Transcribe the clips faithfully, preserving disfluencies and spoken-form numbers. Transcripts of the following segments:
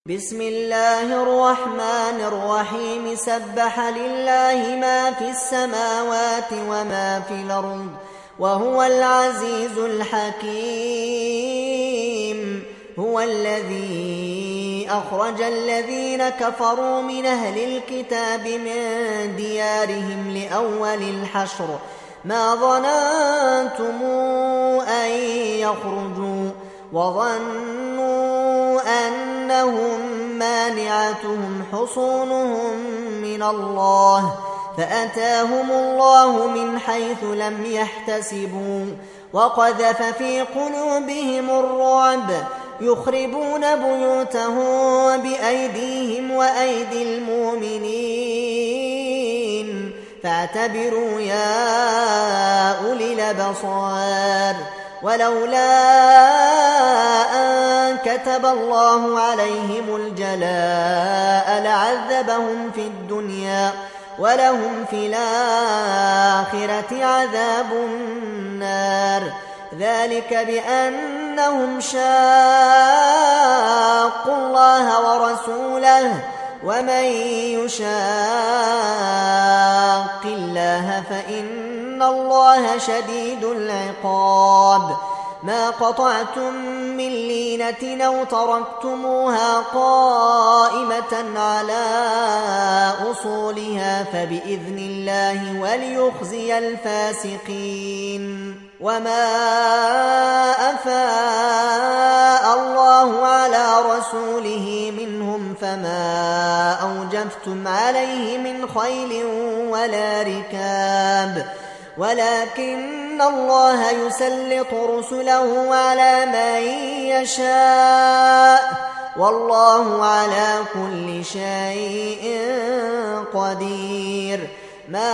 بسم الله الرحمن الرحيم سبح لله ما في السماوات وما في الأرض وهو العزيز الحكيم. هو الذي أخرج الذين كفروا من أهل الكتاب من ديارهم لأول الحشر ما ظننتم أن يخرجوا وظنوا أنهم مانعتهم حصونهم من الله فأتاهم الله من حيث لم يحتسبوا وقذف في قلوبهم الرعب يخربون بيوتهم بأيديهم وأيدي المؤمنين فاعتبروا يا أولي الأبصار. ولولا أن كتب الله عليهم الجلاء لعذبهم في الدنيا ولهم في الآخرة عذاب النار ذلك بأنهم شاقوا الله ورسوله ومن يشاق الله فإن الله شديد العقاب. ما قطعتم من لينة أو تركتموها قائمة على أصولها فبإذن الله وليخزي الفاسقين. وما أفاء الله على رسوله منهم فما أوجفتم عليه من خيل ولا ركاب ولكن الله يسلط رسله على من يشاء والله على كل شيء قدير. ما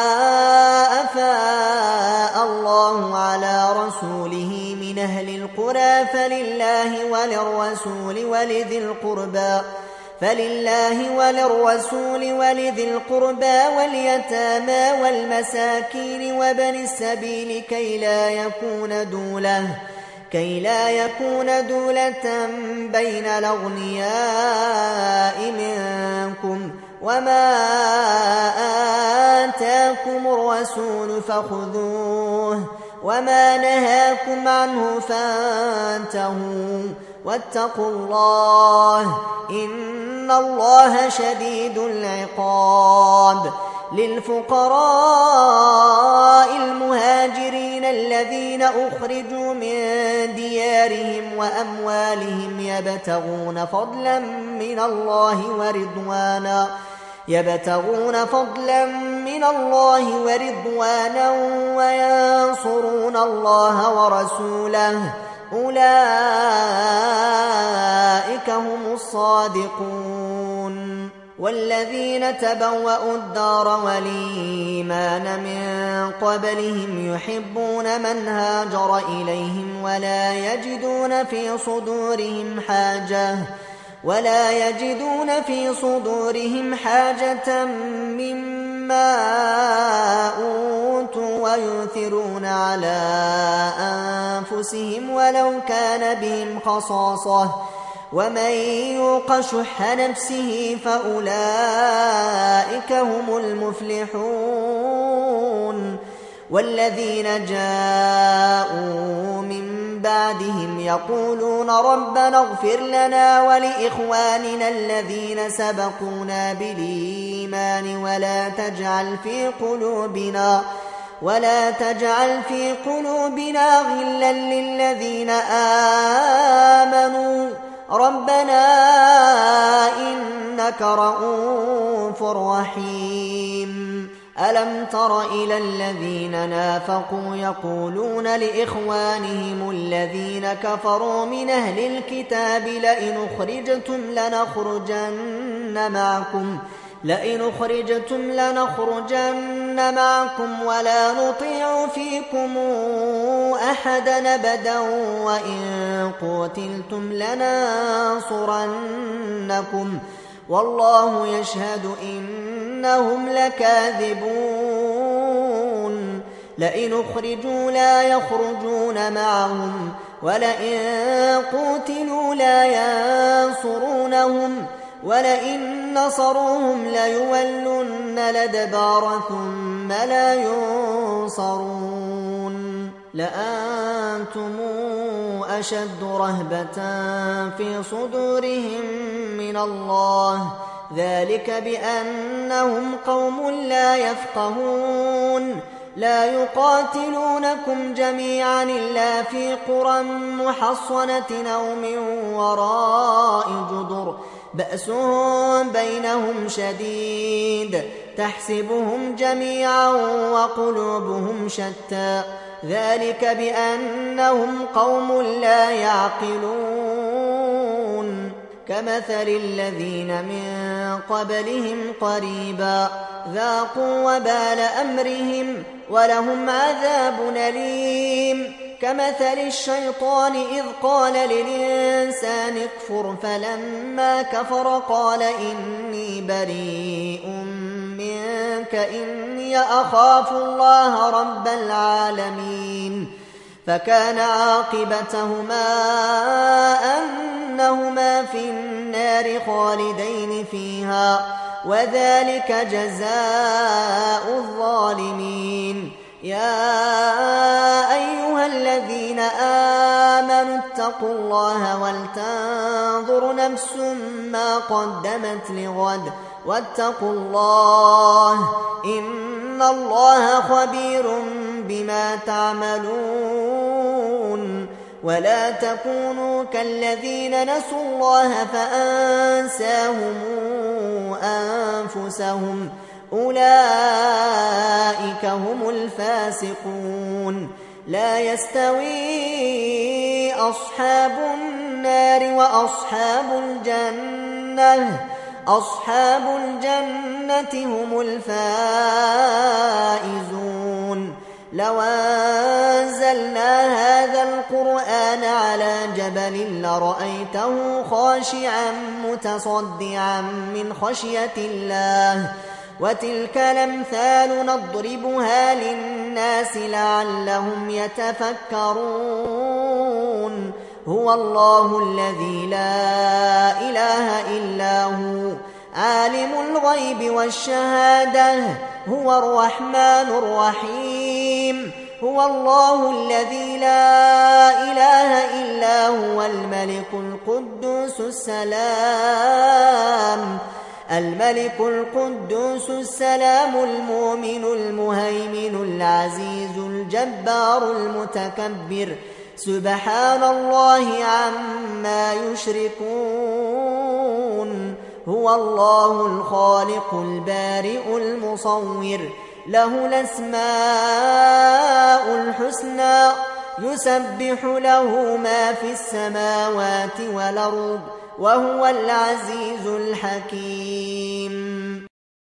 أفاء الله على رسوله من أهل القرى فلله وللرسول ولذي القربى فلله وللرسول ولذي القربى واليتامى والمساكين وابن السبيل كي لا يكون دولة كي لا يكون دولة بين الأغنياء منكم وما آتاكم الرسول فخذوه وما نهاكم عنه فانتهوا واتقوا الله إن الله شديد العقاب. للفقراء المهاجرين الذين أخرجوا من ديارهم وأموالهم يبتغون فضلا من الله ورضوانا يبتغون فضلا من الله ورضوانا وينصرون الله ورسوله أولئك هم الصادقون. والذين تبوأوا الدار والإيمان من قبلهم يحبون من هاجر إليهم ولا يجدون في صدورهم حاجة ولا يجدون في صدورهم حاجة مما أوتوا ويؤثرون على أنفسهم ولو كان بهم خصاصة ومن يوق شح نفسه فأولئك هم المفلحون. والذين جاءوا من بعدهم يقولون ربنا اغفر لنا ولإخواننا الذين سبقونا بالإيمان ولا تجعل في قلوبنا ولا تجعل في قلوبنا غلا للذين آمنوا ربنا إنك رؤوف رحيم. ألم تر إلى الذين نافقوا يقولون لإخوانهم الذين كفروا من أهل الكتاب لئن أخرجتم لنخرجن معكم لئن أخرجتم لنخرجن معكم ولا نطيع فيكم أحدا أبدا وإن قتلتم لننصرنكم والله يشهد إنهم لكاذبون. لئن أخرجوا لا يخرجون معهم ولئن قوتلوا لا ينصرونهم ينصرونهم ولئن نصروهم ليولن الأدبار ثم لا ينصرون لأنتم أشد رهبة في صدورهم من الله ذلك بأنهم قوم لا يفقهون لا يقاتلونكم جميعا إلا في قرى محصنة أو من وراء جدر بأسهم بينهم شديد تحسبهم جميعا وقلوبهم شتى ذلك بأنهم قوم لا يعقلون كمثل الذين من قبلهم قريبا ذاقوا وبال أمرهم ولهم عذاب أليم كمثل الشيطان إذ قال للإنسان اكفر فلما كفر قال إني بريء منك إني أخاف الله رب العالمين فكان عاقبتهما أنهما في النار خالدين فيها وذلك جزاء الظالمين يا أيها الذين آمنوا اتقوا الله ولتنظر نفس ما قدمت لغد واتقوا الله إن الله خبير بما تعملون ولا تكونوا كالذين نسوا الله فأنساهم أنفسهم أولئك هم الفاسقون لا يستوي أصحاب النار وأصحاب الجنة أصحاب الجنة هم الفائزون لو أنزلنا هذا القرآن على جبل لرأيته خاشعا متصدعا من خشية الله وتلك الأمثال نضربها للناس لعلهم يتفكرون هو الله الذي لا إله إلا هو عالم الغيب والشهادة هو الرحمن الرحيم هو الله الذي لا إله إلا هو الملك القدوس السلام الملك القدوس السلام المؤمن المهيمن العزيز الجبار المتكبر سبحان الله عما يشركون هو الله الخالق البارئ المصور له الأسماء الحسنى يسبح له ما في السماوات والأرض وهو العزيز الحكيم